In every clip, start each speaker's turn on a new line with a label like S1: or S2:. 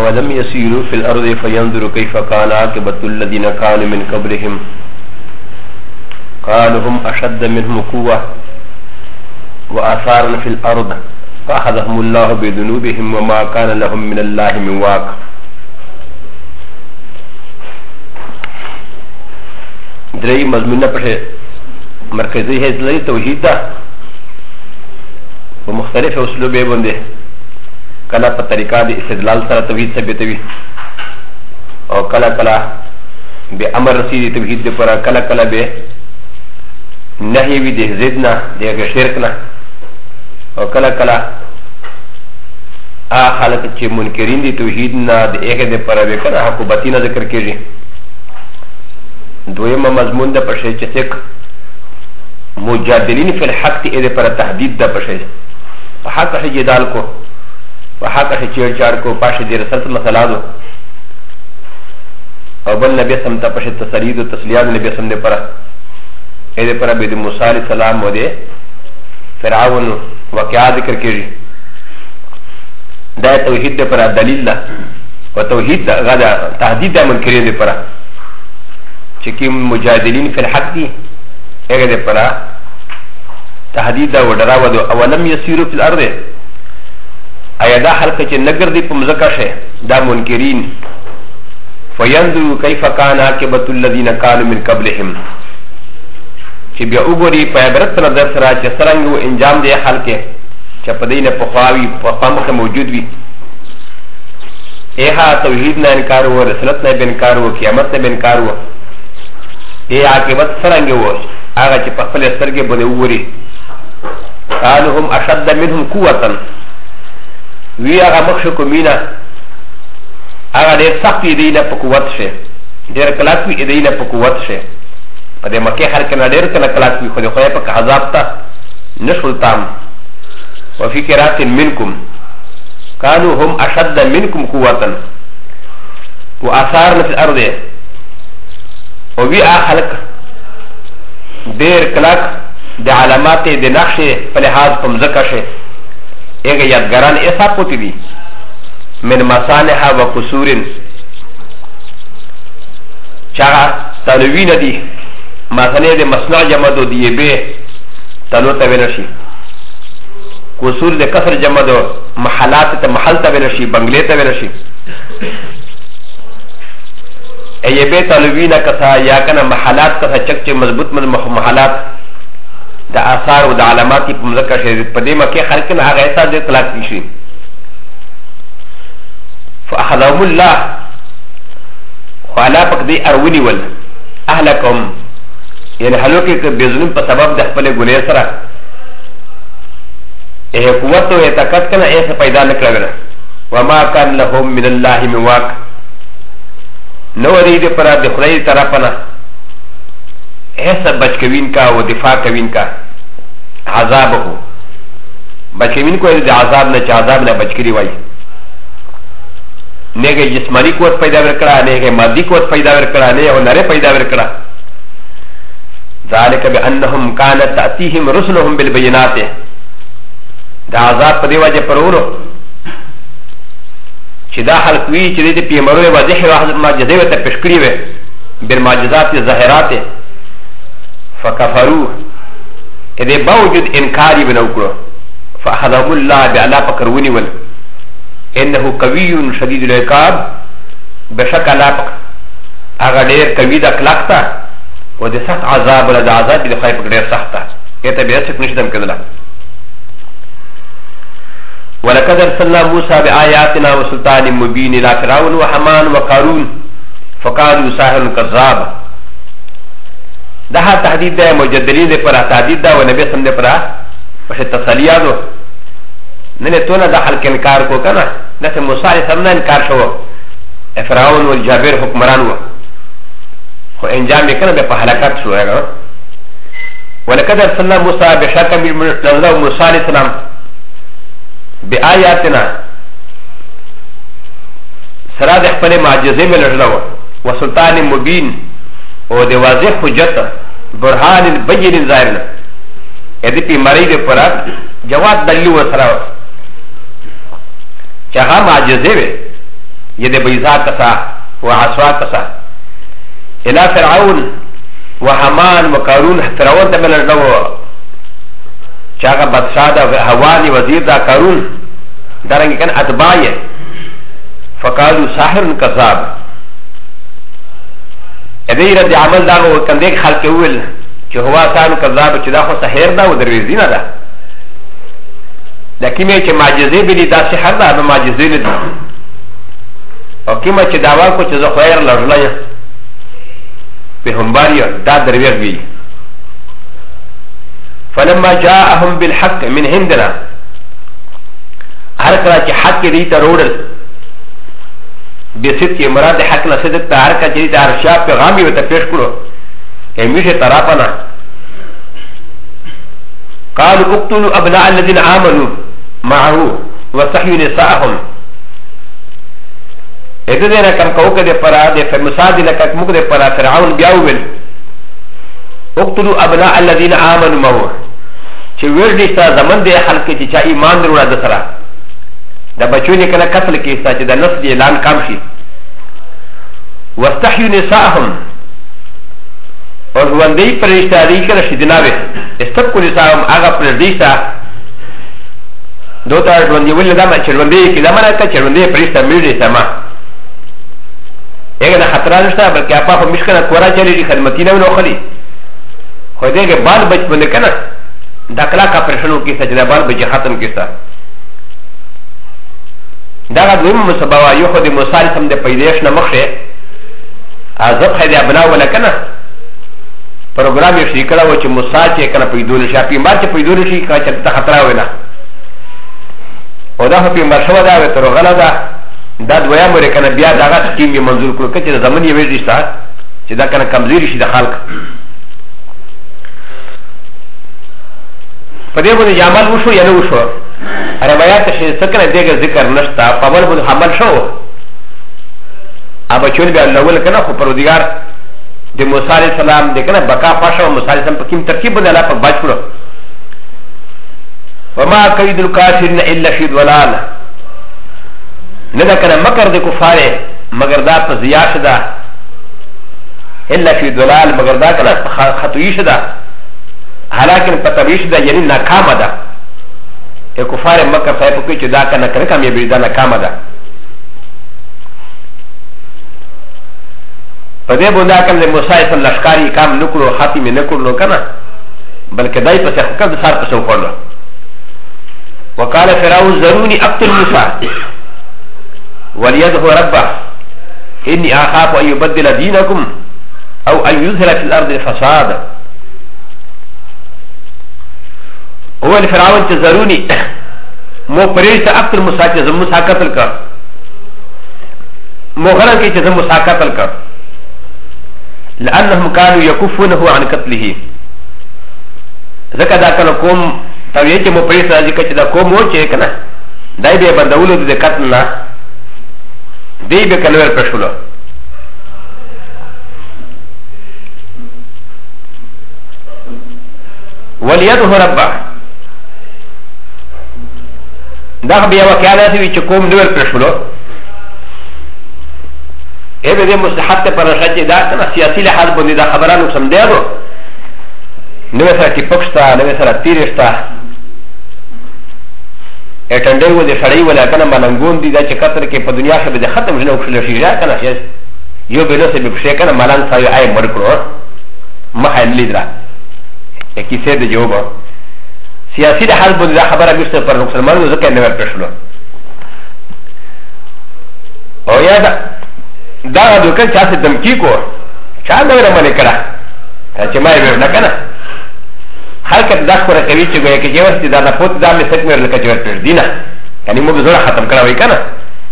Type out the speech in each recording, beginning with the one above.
S1: أولم يسيروا في الأرض فينظروا كيف كان عاقبة الذين كانوا من قبلهم قالوا هم أشد منهم قوة وآثارا في الأرض فأخذهم الله بذنوبهم وما كان لهم من الله من واق. دري مضمون پر مرکزی حیثیت توحید دا و مختلف اسلوبے بندے کلا پا طریقہ دی استدلال سره توحید ثابتوی او کلا کلا بے امر رسیدی توحید دی پرا کلا کلا بے نحی وی دی زدنا دی شرکنا او کلا کلا حالت چی منکرین دی توحید نا دی ایک دی پرا بے کنا حقو باطینا ذکر کیجی. دویم مضمون دا پشه چه سک مجادلین فی الحق تی ایده پر تحدید دا پشه پا حق اشه جدال کو پا حق اشه چیر چار کو پاشه دی رسلت مسئلہ دو او بل نبی سمتا پشه تسلید و تسلیاد نبی سم دی پر ایده پر بید موسیٰ علیہ السلام و دی فرعون وقعا ذکر کیجی دا توحید دی پر دلیل دا و توحید دا غدا تحدید دا منکرین دی پر چکی مجادلین فی الحق دی ایگه دی پرا تحدید دا و ڈراو دو اولم یسیرو فی الارض ایا دا حلقه چه نگر دی پمزکا شه دا منکرین فینظرو کیف کان عاقبت الذین کانوا من قبلهم چه بیا اگوری پا عبرت نظر سرا چه سرنگو انجام دی حلقه چه پدین پخواوی پخوامک موجود وی ایها توحید نا انکارو رسلت نا بینکارو قیامت نا بینکارو ای عاقبت سرنگه و آغا چه پخفل سرگه بده اووری قالو هم اشد منهم قوتن وی آغا مخشکو مینا آغا دیر سخت ایدینا پا قوت شه دیر کلاکوی ایدینا پا قوت شه پا دی مکی حرکنا دیر کلاکوی خود خواه پا که عذاب تا نشلتام وفی کرات منکم قالو هم اشد منکم قوتن و آثارن فی الارض و وی آخلق دیر کلاک دی علامات دی نقش پلحاظ پمزکا شه ایگه یادگران ایسا پوتی دی من مسانحا و قصورن چاگا تنوین دی مسانح دی مصنع جمع دو دی بے تنو تاوینشی قصور دی کسر جمع دو محلات تا محل تاوینشی بنگلی تاوینشی ای بے تلوین کسا یا کنا محلات کسا چک چه مضبوط محلات دا آثار و دا علاماتی پمزکا شدید پا دیما که خلقن آغا ایسا دیر طلاق دیشی فاخذهم اللہ خوالا پک دی ارونی ول اهلکم یعنی حلوکی که بیزنون پا سبب دا خپل گناه سرا ای قوت و اعتقاد کنا ایسا پیدا نکلگنا وما کان لهم من اللہ من واق نو رید پرا د خدای طرفنا ایسا بچ کوین کا و دفاع کوین کا عذاب ہو بچ کوین کو د عذاب نه چ عذاب نه بچ کری وای نه جسمانی قوت پیدا ورکړه نه مادي قوت پیدا ورکړه نه او نره پیدا ورکړه ذالک بانهم كانت تاتيهم رسلهم بالبينات دا عذاب په دی وجه پرورو چې دا حلق وی چې دې پیغمبرو واضح واحد معجزه وته پشکړی وي بالمعجزات ظاهرات فكفروا اذا باوجود انکاری بنوکړو فاخذهم الله بعلا فكروني ول انه قوي شديد العقاب بشكل اغه ډیر قوي د کلاکتا و د سخت عذاب ول د عذاب د خایف ډیر سخته اته به څه نشدم کړل. ولقد ارسلنا موسى بآياتنا وسلطان مبين الى فرعون وحمان وقارون فقالوا ساحر كذاب. ده تحديد ده مجدلين پر تحديد ده ونبي سم ده پر پس تسلیہ دو ننے تو نہ دخل کے انکار کو کنا نہ موسی علیہ السلام نے انکار شو فرعون والجابر حکمران و خو انجام کنا به هلاکت شو ہے. ولقد ارسلنا موسى بشك من الله موسى علیہ السلام بآياتنا سراد خپل معجزه میں لړلو وسلطان مبین او د واضح حجت برهان بین ظاهر ادي پی مری دے پر جواب دلیل و سرا چاہا معجزه وے يد بيضاء كسا وعصوا كسا الى فرعون وحمان وقارون فرعون تبل لو شاغا بادشاہ دا حوالي وزير دا قارون دارنگی کن اتباعی فقالوا ساحر كذاب ادي رد عمل دا و کندیک خلق اول چه هوا ساحر كذاب چه دا خو سحر دا و درویزی نا دا لكن چه معجزه بلی دا سحر دا اما معجزه ندی او کما چه داوا کو چه زخویر لرزلائی پیغمباری دا درویز بی فلما جاءهم بالحق من هندنا هر کلا چه حق دیتا روڑل بصدق مراد حق نه صدق ته هر کله چې د ارشاد پیغام یې ته پیش کړو همیشه طرفنا قالوا اقتلوا ابناء الذين امنوا معه وصحوا نساءهم اته دې رقم کوکه د پرا د فمساد لك موږ د پرا فرعون بیا وویل اقتلوا ابناء الذين امنوا معه چې ور دي تا زمن د خلک چې چا ایمان درو د سره دا بچونه کله قتل کیسا چې د نفس دی اعلان کام شي واستحيوا نساءهم اور ژوندۍ پرېشته دی کله چې دناوي استبقوا نساءهم هغه پرېشته دوته ژوندۍ ول دا چې ژوندۍ کې دا معنی ته چې ژوندۍ پرېشته مړي سما هغه خطر نشته بلکې اپا په مشکله کورا چلی خدمتینه نو خلی خو دې کې بال بچ باندې کنه دا کلا کا پرېشنو کې سجدا بال بچ ختم کیسا دا دویم مسببه یو خو د موسی سم د پیدایش نه مخه ازب خدای ابنا ولا کنه پروګرام یې شي کړه و چې موسی چې کنه پیدول شي پیغمبر چې پیدول شي کا چې ته خطر وینه او دا په پیغمبر شو دا تر غلا دا دویا مور کنه بیا دا غا ټیم یې منظور کړو چې زمون یې ویل دي چې دا کنه کمزوري شي د خلک په دې باندې عمل وشو یا نه وشو روایات شي سکنه دغه ذکر نشتا په بل باندې عمل شو ابا چول بیا الاول کنه خو پرودګار د موسی عليه السلام د کنه بقا پاشو موسی عليه السلام په کوم ترکیب باندې الله په باج کړو وما كيد الكافرين الا في ضلال نه دا کنه مکر د کفاره مگر دا په زیا شدا الا في ضلال مگر دا کنه خطوی شدا حالانکه په تبیش دا یعنی ناکام ده کفار مکه صاحب کو چې دا کنه کنه کامیابی دا ناکام ده په دې باندې کنه موسی صلی الله لشکاری کام نکړو خاتم نکړو کنه بلکې دای په څه کړه سار په څو کړو وقال فرعون ذروني اقتل موسى وليدعو ربه اني اخاف ان يبدل دينكم او ان يظهر في الارض فسادا هو الفرعون تزروني مو پریش تا اکتر مساکت زم مساکتل کر مو غلط کی چیزم مساکتل کر لانهم كانوا يكفونه عن قتله ذکر دا کنو کوم تاویه چه مو پریش راجی کچه دا کوم ہو چه کنا دای بے بندولو دا قتل نا دی بے کنور پرشولو وليده ربه دا بیا وکاله دی چې کوم نور پرشلو اې به د مصلحت پر راځي دا کنه سیاسي لحاظ باندې دا خبرانو سم دیو نو سره چې پښتا نو سره تیرشتا اټنډر و دې سړی ولا کنه ملنګون دي دا چې کتر کې په دنیا کې به ختم نه وشل شي یا کنه یو به نو سه به شي کنه ملنګ ځای آی مرکړو مخه لیدرا کیسه د جواب سیاسی د حال باندې خبره مشته پر مسلمانانو ځکه نه ورپښلو او یا دا د کله چا څه دمکی کو چا نه ورمنه کړه چې ما یې ورنه کنه هر کله دا خبره کوي چې ګویا کې ورته دا نه پوت دا مې څنګه ورلکه چې ورپښ دینه یعنی موږ زړه ختم کړه وای کنه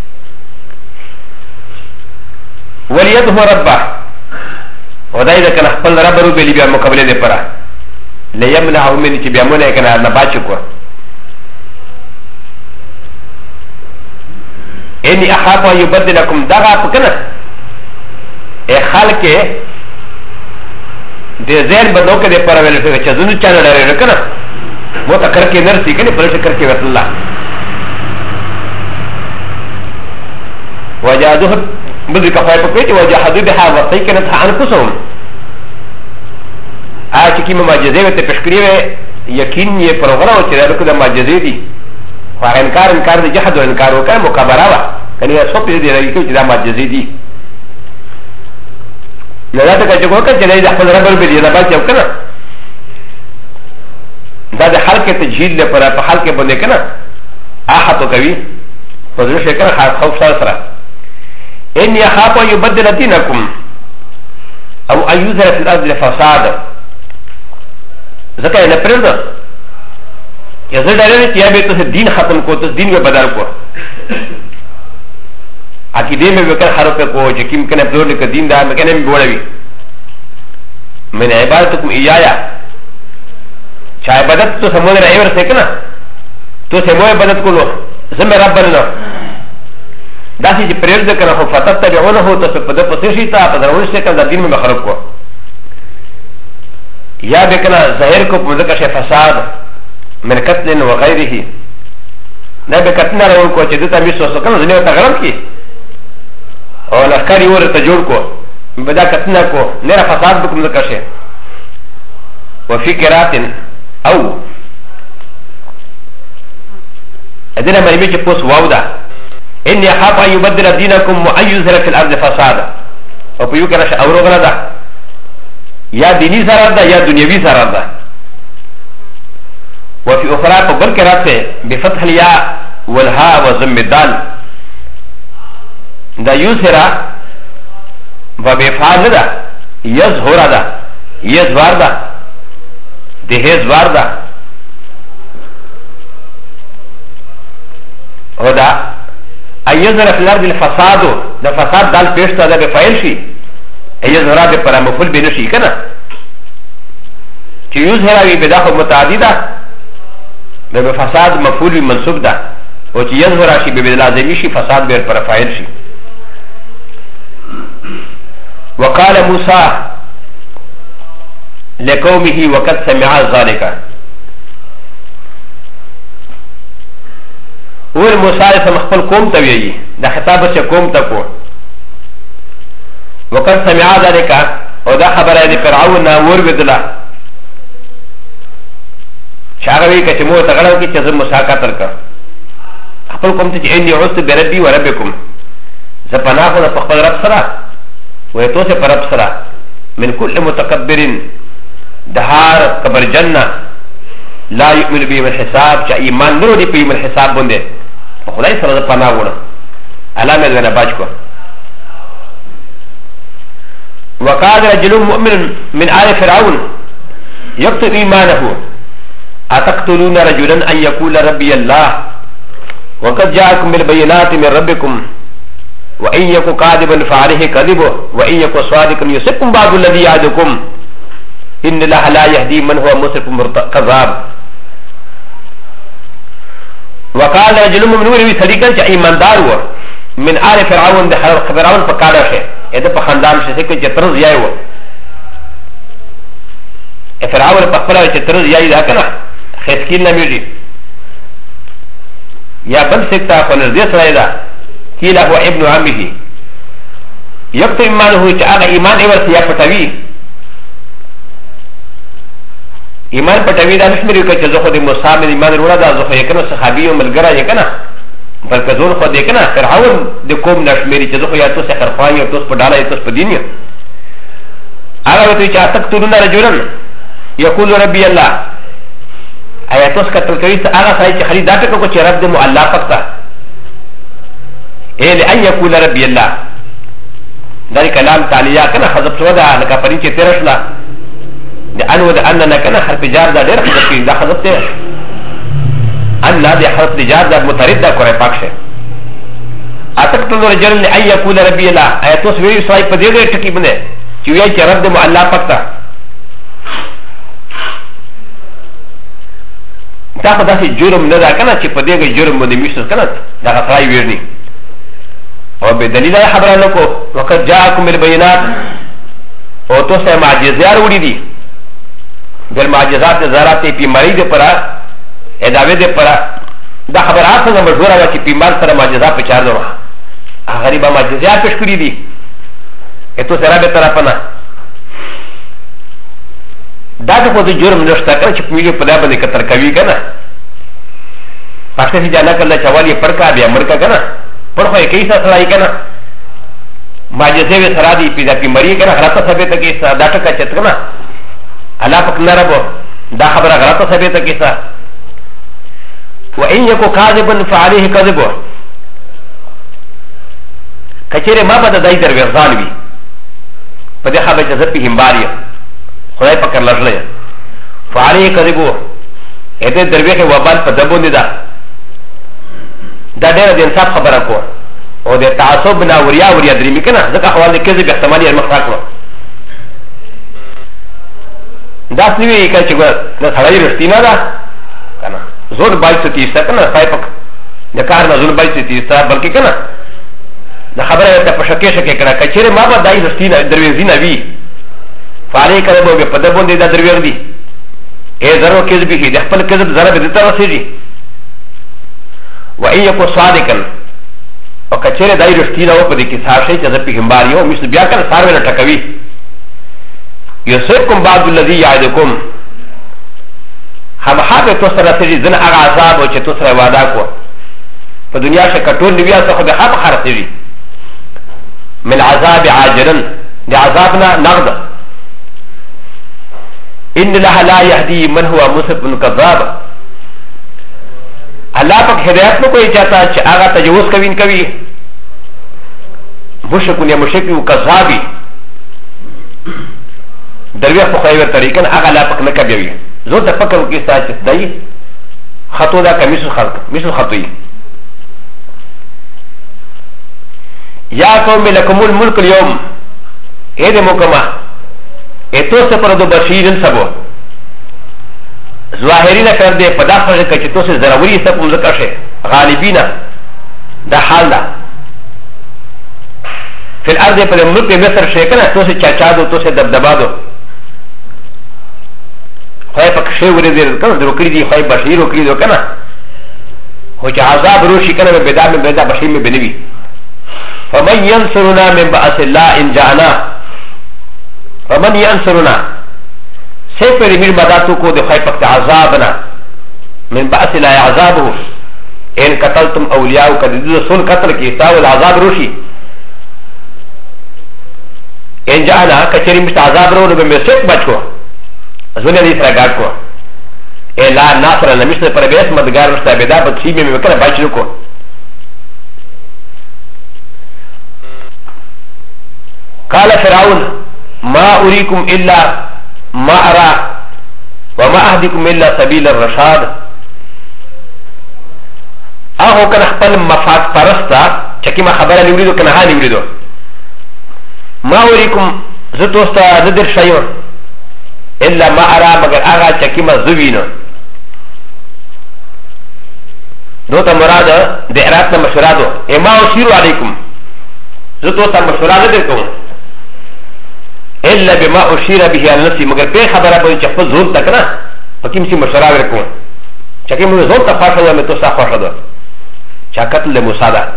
S1: وليده ربه ودای دا کنه خپل رب رو بلی بیا مقابله دې پره ليمنعه من تبيامونه كان نباتشكو اني اخاف ان يبدلكم دغا فكنا اي خالك دي زين بدوك دي پرول تو چزونو چانه لري کنه مو تا کرکه نرسي کنه پرش کرکه وصل الله وجادوه بدل كفايه بكيت وجحدوا بها وسيكنتها انفسهم آج کی معجزے میں تشکری ہے یقین یہ پروگرام ہو چلا کہ معجزے دی انکار دی جحد و انکار ہو کر مکابرہ ہوا کنی سو پہ دے رہی کہ جدا معجزے دی نہ تک جو کہ چلے دا خود رب بھی دا بات کنا دا د حل کے تجہیل دے پر حل کے بندے کنا آہا تو کبھی فضل شکر خوف سر سرا ان يخاف ان يبدل دينكم او ان يظهر في الارض الفساد ذکر ہے پردا یہ ڈرے کہ ابھی تو دین ختم کو تو دین میں بدل کو عقیدے میں وکر حرف کو جکیم کنے بزرگ کا دین دا مکنے میں بولوی من عبادتکم ایایا چاہے عبادت تو سمجھ رہے ور سے کنا تو سے وہ عبادت کو لو زم رب بننا داسی جی پردا کرنا ہو فتت تبعونه ہو تو پد پسیشی تا پدرون سے کنا دین میں مخرب کو یا بکنا ظاہر کو مذکر سے فساد من قتل وغیره نہ بکتنا رہو کو چدتا می سو سکن زنے تا غلط کی اور لخکاری اور تجوڑ کو بدا کتنا کو میرا فساد بکم مذکر سے وفي قرات او ادنا مرمی چ پوس واو دا ان يخاف ان يبدل دينكم وان يظهر في الارض فسادا او پیو کرا ش اورو غلا دا یا دینی ضرر دا یا دنیاوی ضرر دا وفي اخرى قبل قرات بفتح الياء والهاء وضم الدال دا يظهر وبفعل دا يظهر دا يظهر دا دهزوار دا ودا ايظهر في الارض الفساد دا فساد دال پیشتا دا بفعل شي ايظهر دا پر مفعول بنشي كنا چه يظهر وي بداخل متعدده دا بفساد مفعول منصوب دا و چه يظهر شي بلازمي شي فساد بير پر فاعل شي وقال موسى لقومه وقد سمع ذلك اور موسى سمخل قوم توي دا خطاب سے قوم تکو وقد سمع ذلك او دا خبر ہے فرعون اور بدلا شاغوی کہ مو تغلو کی چز موسی کا ترکا خپل قوم ته اني عست بربي وربكم زپنا خو په خپل رب سره و تو سے پر رب سره من كل متكبر دهار قبر جنة لا يؤمن بهم الحساب چا ایمان نرو دی پیم الحساب بنده خدای سره ده پناه وڑا علامه ده نباج کو وقال رجل مؤمن من آل فرعون يكتب إيمانه أتقتلون رجلا أن يقول ربي الله وقد جاءكم بالبينات من ربكم وإن يكو كاذبا فعليه كذبه وإن يكو صادقا يصبكم بعض الذي يعدكم إن الله لا يهدي من هو مسرف كذاب وقال رجل من نور صديقا ايمان دار من آل فرعون فرعون فقال شيء اذا فخندان شيء كي ترز يايو فرعون فقال ترز ياي ذا كنا خسكين نميجي يا بل سكتا فنزيس رايدا كيلا هو ابن عمه يكتب ايمانه تعالى ايمان اول سيافتوي ایمان پټوی دا نشمري که چې زه خو د موسی من ایمان وروړه دا زه خو یې کنه صحابي او ملګری یې کنه بلکې زور خو دې کنه فرعون د قوم نشمري چې زه خو یا تو سحر خوای او تو په ډاله تو په دین یې هغه ته چې تقتلون رجلا یقول ربي الله آیا تو قتل کوي ته هغه ځای چې خالي دا ټکو چې رب دې مو الله پکتا اے لئن یقول ربي الله دا کلام تعالی کنه حذف شو دا لکه پرې چې تیرشلا لأن وأننا كنا حرف جار دا دير حذف دا حذفته أن دا حرف جار دا مترد دا كوري پاكشه أتقتل رجل لأن يقول ربي الله آياتوس ويري سواي پدير تكي بنده چويا چه رب دمو الله پاكتا دا خدا سي جرم ندا كنا چه پدير جرم بنده ميشتس كنا دا خطراي ويرني و بدليل خبر لكو وقد جاءكم بالبينات و تو سه معجزيار وڑی دی بالمعجزات زارات بیماری دے پرا اداوے دے پرا دا خبرات سے مشہور ہے کہ بیمار سره معجزات پچار دو غریبا معجزات پیش کړی دي اتو سره به طرفنا دا خو د جرم نشته کنه چې پیږي په دا باندې کتر کوي کنه پښته چې جانا کله چوالي پړکا بیا مړکا کنه پړخو یې کیسه سړای کنه معجزه وی سره دی پیدا کی مری کنه غلطه ثابت کیسه دا ټکا چت کنه الله پاک نه ربو دا خبره غلطه ثابت کیسه و ان یکو کاذبا فعليه کذبه کچره ما بده دای در ورزان وی په دې خبره چې زپی همباري خدای پکر لړلې فعليه کذبه اته درویخه وبال په دبو نه ده دا ډېر د انصاف خبره کو او د تعصب نه وریا وریا درې میکنه ځکه حواله کې به احتمالي مخ راکړو دا سوي کې چې دا سړی رښتینه ده کنه زور بایڅ تی سکنه پایپک د کار نه زور بایڅ تی ستا بلکې کنه دا خبره ته په شکه شکه کړه کچېره ما به دای رښتینه درویزي نه وی فارې کړه به په دبو نه دا درویغ دي ا ذرو کذب هي د خپل کذب ذره به دته رسېږي و ان یکو صادقا او کچره دای رښتینه و په دې کې ساشي چې د پیغمبر یو مثل بیا کړه سار ولا ټکوي یوسفکم بعد الذی یعدکم هم حاجه تو سره سړي ځنه هغه عذاب او چې تو سره وعده کو په دنیا کې کټول نیویا څخه به حق خرڅېږي من عذاب عاجلا د عذابنا نقد ان الله لا يهدي من هو مسرف كذاب الله پاک هدایت نو کوئی چاہتا چې هغه تجاوز کوي کوي مشرکون یا مشرک او کذابی درویش په خیره طریقه هغه الله پاک نه کوي زه د فکر کې ساتي دای خطو دا کمیسو خلق مثل خطوی یا قوم لکم الملک اليوم اے دې مکما اتو سے پر دو بشیرن سبو ظاهری نه کړ دې په داسه کې چې تو سے ضروري سب ذکر شه غالبینا دا حال ده فی الارض پر ملک مصر شه کنه تو سے چاچا دو تو سے دبدبا دو خو په شه ورې دې کنه درو کړی دی خو بشیر وکړي دو کنه خو چې عذاب روشي کنه به بدا بشیر می بنوي فمن ينصرنا من بأس الله ان جاءنا فمن ينصرنا سيفر من بداتو کو دخل پکت عذابنا من بأس لا عذابه ان قتلتم اولیاء کدید رسول قتل کی تاو العذاب روشی ان جاءنا کچری مست عذاب رو به مسک بچو زونه دې سره ګاټ کو الا ناصر نمشت پر بیس مدګار رستا بدا بچی می وکړه بچو کو قال فرعون ما أريكم إلا ما أرى وما أهديكم إلا سبيل الرشاد أهو كان خپل مفاد پرستا چکی ما خبره نیوریدو کنه ها نیوریدو ما أريكم زتوستا ندر شایو إلا ما أرى مگر آغا چکی ما زوینو دو تا مراد ده ارادنا مشورادو اما أشيرو عليكم زتوستا مشورادو در کون الا بما اشير به على نفسي مگر په خبره به چې په زور تک نه پکې مې مشوره ورکوم چې کې مې زور ته فاصله مې تو صح فاصله چا قتل موسی دا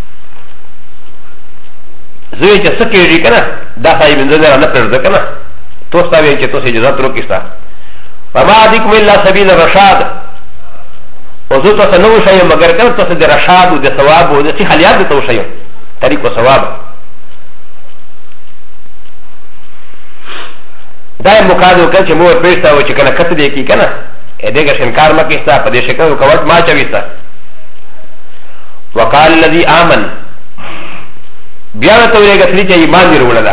S1: زوی چې سکیږي کنه دا ځای من زړه نه پرځ کنه تو ستاسو چې تو سې اجازه تر کېستا فما اديكم الا سبيل الرشاد او زه تاسو نو شای مگر کنه تاسو د رشاد او د ثواب او د خلیات ته وشئ طریق او ثواب دا مقادو کله چې مور پېښتا و چې کنه کته دی کی کنه ا دې ګشن کار مکه استا په دې شکل کوټ ما چويستا وقال الذي امن بیا ته ویګه چې ایمان دی وروړه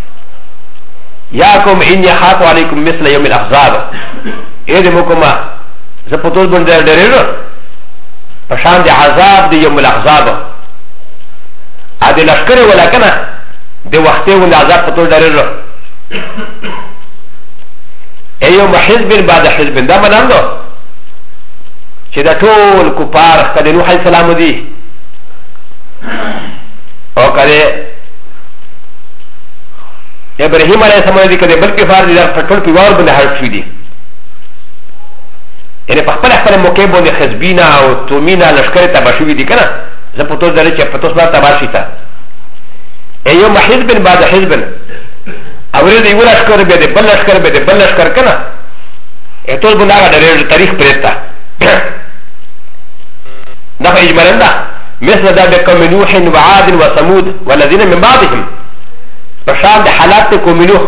S1: یا کوم ان يخاف عليكم مثل يوم الاحزاب اې دې مکما زه په ټول باندې ډېرېږم په شان دي عذاب دی يوم الاحزاب ا دې لشکره ولا کنه د وخته ول عذاب په ټول ډېرېږم ايوم حزب بعد حزب دا مناندو چې دا ټول کفار کله نوح عليه السلام دي او کله ابراهيم عليه السلام دي کله بل کفار دي دا ټول کفار باندې حرف شي دي یعنی په خپل موقع باندې حزبینا او تومینا لشکره تباشوي دي کنه زه په توګه درې چې په توګه تباشي تا ايوم حزب بعد حزب اورد يقول اشكر بده بل اشكر بده بل اشكر كنا اتول بناغا درير تاريخ بريتا نفع اجمالنا ده مثل ده بقوم نوح وعاد وثمود والذين من بعضهم فشان ده حالات قوم نوح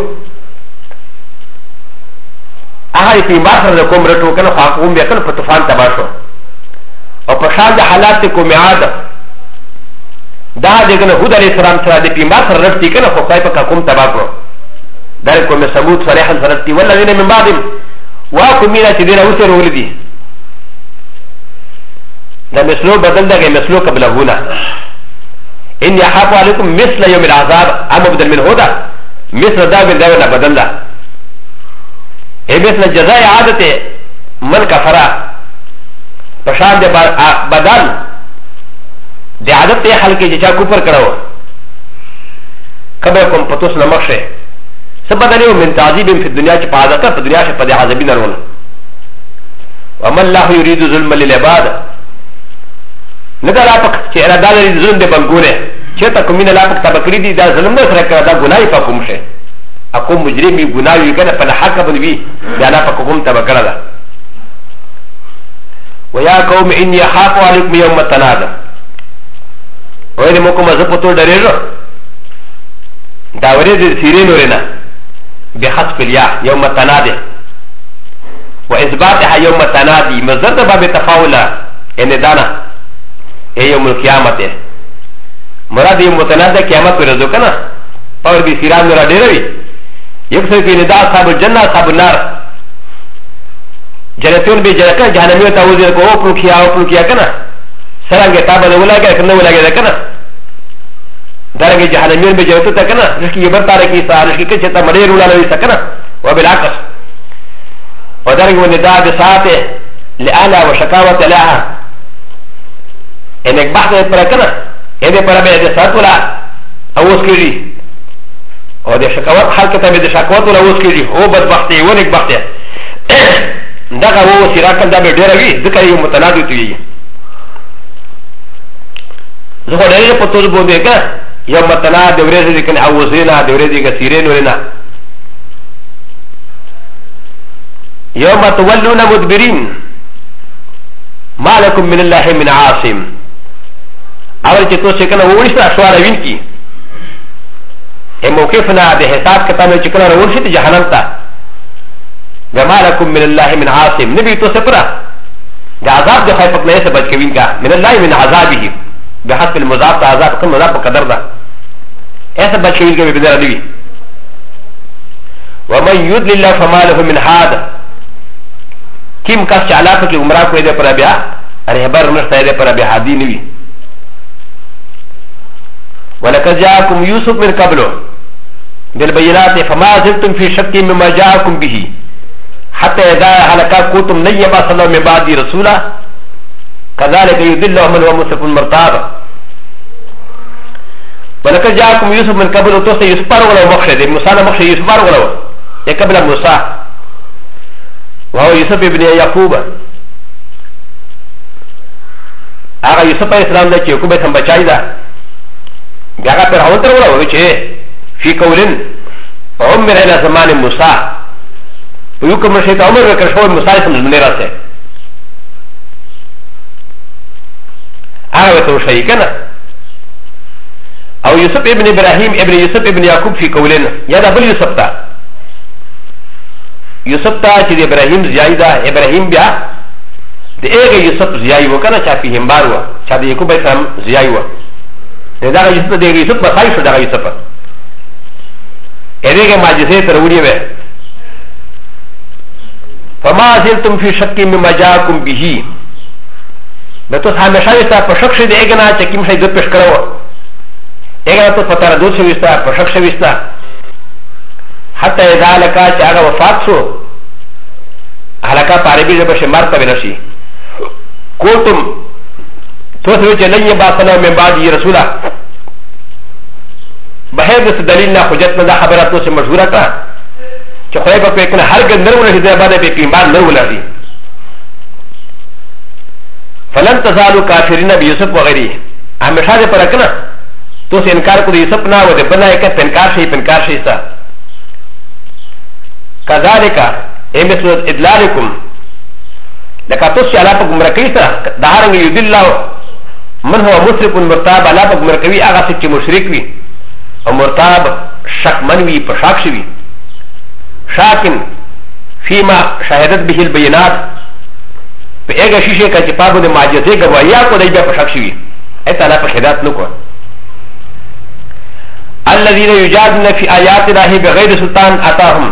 S1: اهل في مصر لكم رتو كنا فاقوم بيكن فتفان تباشو او فشان ده حالات قوم عاد ده دغه هود علی السلام سره د پیغمبر سره رفتي کنه خو پای په کوم تبا کړو دا کوم ثبوت صریحا سرتي والذین من بعدهم واکو مینا چې دغه وسره ولدي دا مثلو بدل دغه مثلو قبل هونا ان يحاف عليكم مثل يوم العذاب اما بدل من هدى مثل دا بدل بدل دا اي مثل جزاء عادته من كفر پشان د بدل د عادت ته حل کې چې کوپر کړو کبه کوم پتوس نمخشه سبدنه من تعذيب في الدنيا چې پاده کا په دنیا کې په عذابین ورول وما الله يريد ظلم للعباد نګا لا پک چې اراده لري ظلم دې بنګونه چې تا کومینه لا پک تبکری دي دا ظلم نه سره کړه دا ګناي په کوم شه اكو مجرمي ګناي کنه په حق باندې دا لا پک کوم تبکړه ده ويا قوم اني اخاف عليكم يوم التناد و ي ن مكو مزبطو دريرو داوري دي سيرين ورنا بحسب الياء يوم التنادي و إثباتها يوم التنادي مزرد باب تفاولا ان دانا اي يوم القيامة مراد يوم التنادي قيامت ورزو كنا اور بي سيران ورا ديروي يكسر في نداء صاحب الجنة صاحب النار جنتون بي جنكا جهنميو تاوزي لكو اوپلو كيا كنا سرانگه تابا نولا گه کنه ولا گه کنه درنگه جهنميون به جوتو تا کنه رشکی یبر تارکی سا رشکی که چتا مدیر ولا لوي سکنه و بالعكس و درنگه ونداء بساعته لآلا و شکاوت لها انك بحث پر کنه انه پر به ده سات ولا اوس کیږي او ده شکاوت حال کته به ده شکاوت ولا اوس کیږي او بدبختی و نیک بختی دغه و سیراکل دا به ډیروي ذکر یو متنادی توي زه خو ډېر په توګه بوده که یو متنا د ورځې د کنه او زینا د ورځې د سیرین ورنا یوم تولون مدبرین ما لكم من الله من عاصم اول چې تاسو کنه وښته اشوار وین کی ا موقفنا د حساب کتابه چې کنه ورشي ته جهنم ته وما لكم من الله من عاصم نبی تو سپرا د عذاب د خیفت نه څخه بچ کوین کا من الله من عذابه بحسب المضاف عذاب كم مضاف بقدر ده ایسا بچویل کے بدر دیوی ومن يضلل الله فما له من هاد کیم کس چالا پکی گمراہ کو دے پر بیا رہبر نشتا دے پر بیا ہادی نوی ولقد جاءكم يوسف من قبل بالبينات فما زلتم في شك مما جاءكم به حتى اذا هلك كنتم نيبا صلى الله من بعد رسولا كذلك يدل من هو مسرف مرتاب ولقد جاءكم يوسف من قبل وتوسع يوسف ولا مخشد موسى مخشد يوسف ولا قبل موسى وهو يوسف ابن يعقوب هذا يوسف عليه السلام ده يعقوب سم بچاي ده بيغا فرعون تر ولا وچه في قول عمر الى زمان موسى ويكم شيء عمر وكشف موسى سم من راسه هذا تو شيء كنا او يوسف ابن ابراهيم ابن يوسف ابن يعقوب في قولنا يا ابو يوسف تا يوسف تا چې ابراهيم زياده ابراهيم بیا د اګه يوسف زيای وکنه چې په همبار و چې د يعقوب سم زيای و دا يوسف د يوسف په خای شو دا يوسف اېګه معجزه تر وړي و فما زلتم في شك مما جاءكم به بتو همیشه ایستا پشک شد اگنا چه کم شد دو پیش کرو اگنا تو پتر دو شویستا پشک شویستا حتی ازا لکا چه آگا وفات شو حلقا پاربی جب شمار تا بنشی کوتم تو سوی چه لن با صلو من بعد یہ رسولا بحیر دست دلیل نا خجت ندا خبرات تو سے مشهورا کا چه خواهی با پیکن هرگز نرو رشی در بعد پی پیمبان نرو لردی فلن تزالوا كافرين بيوسف وغيره همیشه پر کنه تو سے انکار کو یوسف نہ وہ بنا ہے کہ پنکار شی سا كذلك مثل ادلالكم لك توسي على بك مركيسا دهارن يدل الله من هو مسرف مرتاب على بك مركبي اغا سچ مشرك وي او مرتاب شك منوي پشاك شوي شاكن فيما شهدت به البينات فاغا شيشه کا جواب نے معجزے گوایا کو دے پشاك شوي ایسا لا شهادت نکو الذين يجادلون في آيات الله بغير سلطان اتاهم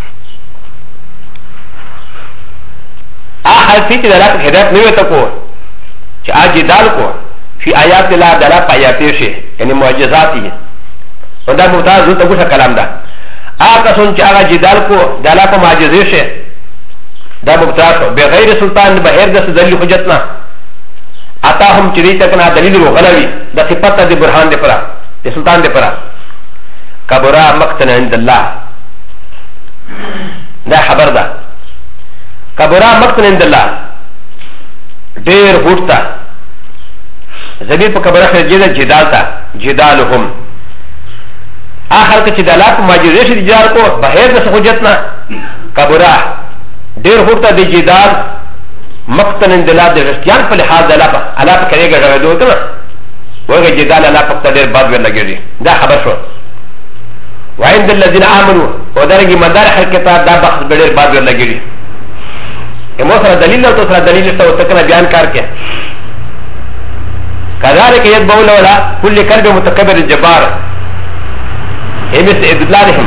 S1: آخر في دلالة هداية نوية تكو جدال کو في آيات الله دلالة آياته شيء يعني معجزاته وده مبتدا زو تقول كلام ده آخر سن جاء جدال کو دلالة معجزه شيء ده مبتدا بغير سلطان بغير دس دليل حجتنا اتاهم چريتكنا دليل وغلوي ده صفات ده برهان ده پرا ده سلطان ده پرا كبرى مقتنا عند الله ده خبر ده كبرى مقتنا عند الله دير هوتا زمين پر كبرى خرجيده جدال تا جدالهم آخر که جدالات ماجزه شد جدال کو بحیر دس حجتنا كبرى دير هوتا دي جدال مقتنا عند الله ده رشتيان پر لحاظ الله پر کرے گا جوه دو وغا جدال الله پر دير بعد ور لگے ده خبر شو وعند الذين آمنوا ودرجي مدار حركتا دا بخص بدر بعد ور لگے موسر دلیل تو سر دلیل تو تکنا بیان کر کے كذلك يتبعوا لولا كل كلب متكبر الجبار مثل ادلالهم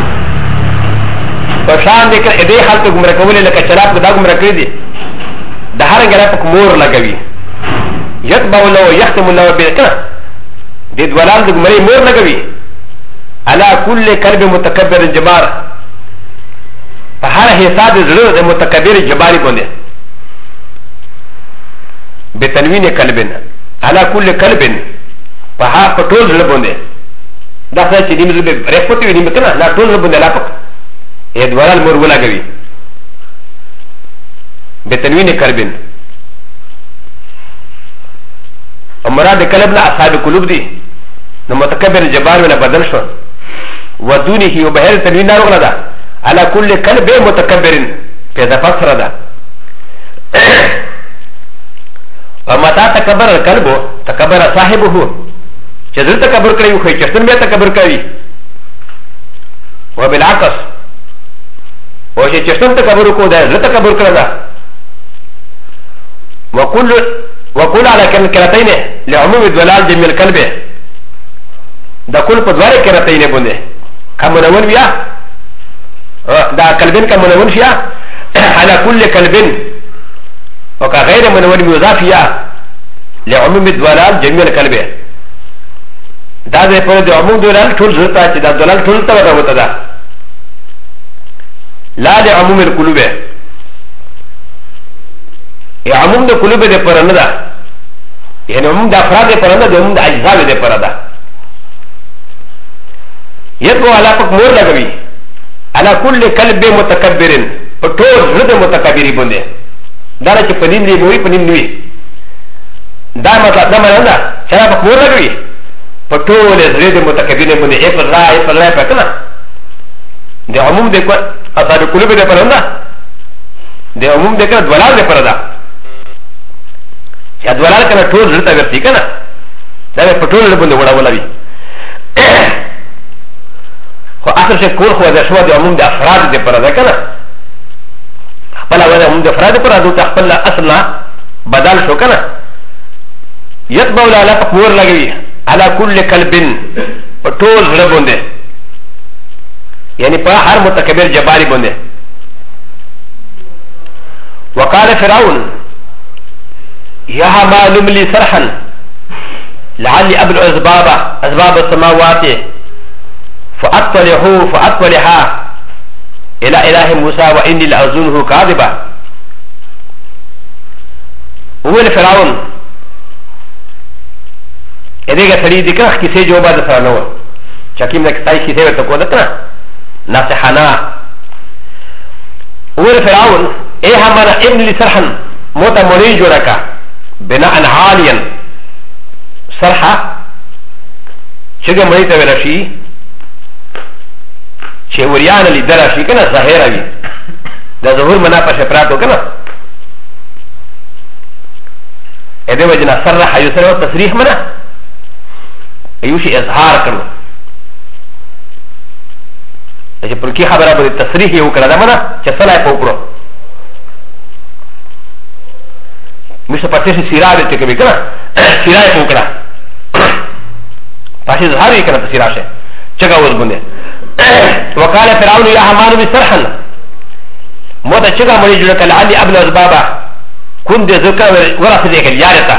S1: فشان ذكر ادي حالت گمراه کول لك چلاپ دا گمراه کړی دي د هر غره مور لګوي يتبعوا لو يختم لو بكنا د دولال د گمراه مور لګوي على كل كلب متكبر الجبار فهر حساب زړه د متکبر جباري باندې بتنوين كلب على كل كلب فها فتول زړه باندې دا څه چې دې مې رپورټ ویني کنه لا ټول زړه باندې لا پک اې دوالال مور ولاګوي بتنوين كلب امراد كلب لا اصحاب قلوب دي نو متکبر جبار ولا بدل شو ودونه وبهر تنوين نارغلا ده على كل كلب متكبر كذا فسر ده ومتى تكبر الكلب تكبر صاحبه جزر تكبر كريو خي چشتن بي تكبر كري وبالعكس وشي چشتن تكبر کو ده زر تكبر كردا وكل على كلتين لعموم الدلال جميع الكلب ده كل قدوار كلتين بنده كمنون بيا دا كلبين كمنون فيها على كل كلبين وكغير منون مضافيا لعموم الدلال جميع الكلب دا ده پر د عموم دلال ټول زرتا چې دا دلال ټول ته وته ده لا لعموم القلوب عموم د قلوب ده پر نه ده يعني عموم د افراد پر نه ده عموم د اجزاء ده پر ده يتبو على پک مور لګوي على كل كلب متكبر فطول رد متكبر بنده دانا چه پنین دی موی پنین نوی دا مطلب دا مانا دا چرا پک مور لگوی فطول رد متكبر بنده ایفر رای پکنا دی عموم دی کن اصاب قلوب دی پرنده دی عموم دی کن دولال دی پرده یا دولال کنا طول رد ورسی کنا دا بی فطول رد بنده وڑا ولوی خو اصل شي کول خو د شوا د عموم د افراد د پر ده کنه خپل ولا عموم د افراد پر ده ته خپل اصل بدل شو کنه يتبع على فقور لګوي على كل كلب ټول زړه باندې یعنی په هر متکبر جباری باندې وقال فرعون يا معلوم لي صرحا لعلي ابلغ اسباب السماوات فأطلعها إلى إله موسى وإني لأظنه كاذبا هو الفرعون إذا سري ذكر كيسي جوابا دفرانو شاكيم لك ساي كيسي وتقولتنا ناصحنا هو الفرعون إيه همنا ابن لسرحا موتا مرين جوركا بناء عاليا سرحا چگه مړی ته ویل شي چې وریان لیدل شي کنه ظاهر وي د ظهور منا په شپراتو کنه ا دې وجنه صرح یسره تصریح منا یوشي اظهار کړو چې پر کې خبره به تصریح یو کړه دا منا چې صلاح پوکړو مشه پاتې شي سیراله ته کوي کنه سیراله پوکړه پاتې ظاهر یې کړه سیراشه چګه وز باندې وقال فرعون يا حمان بسرحن موتا چگا مری جوڑا کل علی ابن ازبابا کن دے ذکر ورس دے کل یارتا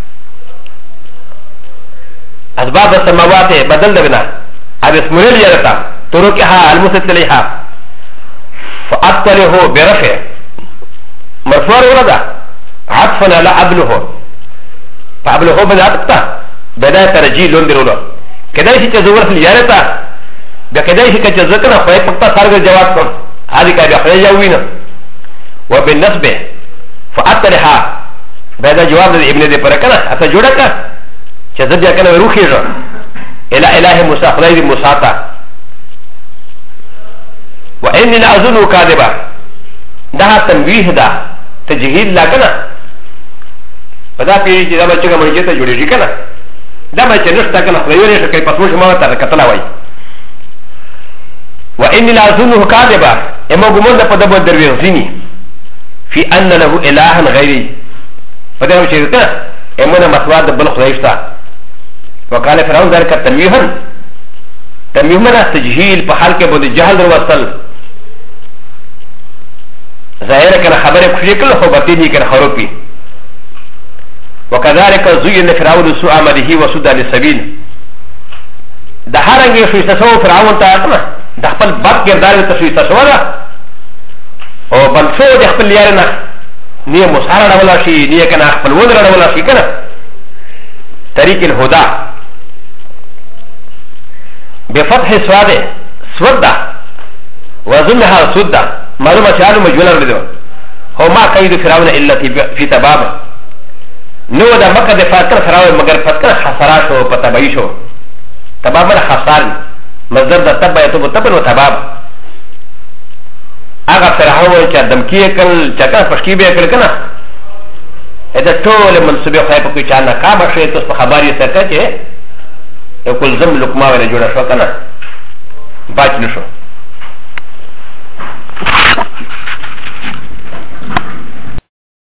S1: ازباب السماوات بدل دبنا اب اسمرل یارتا ترکها المسط لیها فاطلعه برفع مرفوع وردا عطفنا على ابله فابله بدا عطفتا بدا ترجی لون درولو کدای شي چې زور فل یارتا بیا کدای شي چې ذکر خو یې پکتا سارګ جواب کوم هذه كان يحيى يوينا وبالنسبة فأطلها بعد جواب ابن ذي بركنا أتجودك شزد كان روحي إلى إله موسى خليل موسى وإني لا أظن كاذبا ده تنبيه ده تجهيل لكنا فذا في جزامة جزء من جهة جوري كنا ده ما يشنشتا كنا خليل شكل بسموش ما تركتنا وي وإني لا أظنه كاذبا إما قمون ده قد بدر ويغزيني في أن له إلها غيري فده شيء إما مسواد بلخ ريشتا وقال فرعون ذلك تنويها تنويه من التجهيل فحال كبود الجهل الوصل ظاهرة كان خبر كشكل خبطيني كان خروبي وكذلك زين فرعون سوء عمله وسد عن السبيل ده هرنگي شو يستسوه فرعون تاعتنا د خپل بد کردار ته شوي تاسو ولا او بل څو د خپل یار نه نه مساره ولا شي نه کنه خپل ودره ولا شي کنه طریق الهدى بفتح سواد سودا وظنها سودا معلومه شانو مجوله ولده هو ما كيد فرعون الا في تباب نو دا مکه د فاتر فرعون مگر فتر خسارات او پتبای شو تباب خسار مصدر د تبع يتوب تبن وتباب اغا فرعون چې دمکی کل چکا پشکی به کړ کنه اته ټول منسوبه خای په کې چانه کا به شي تاسو خبري سره چې یو کل زم لقمه ولا جوړه شو کنه باج نشو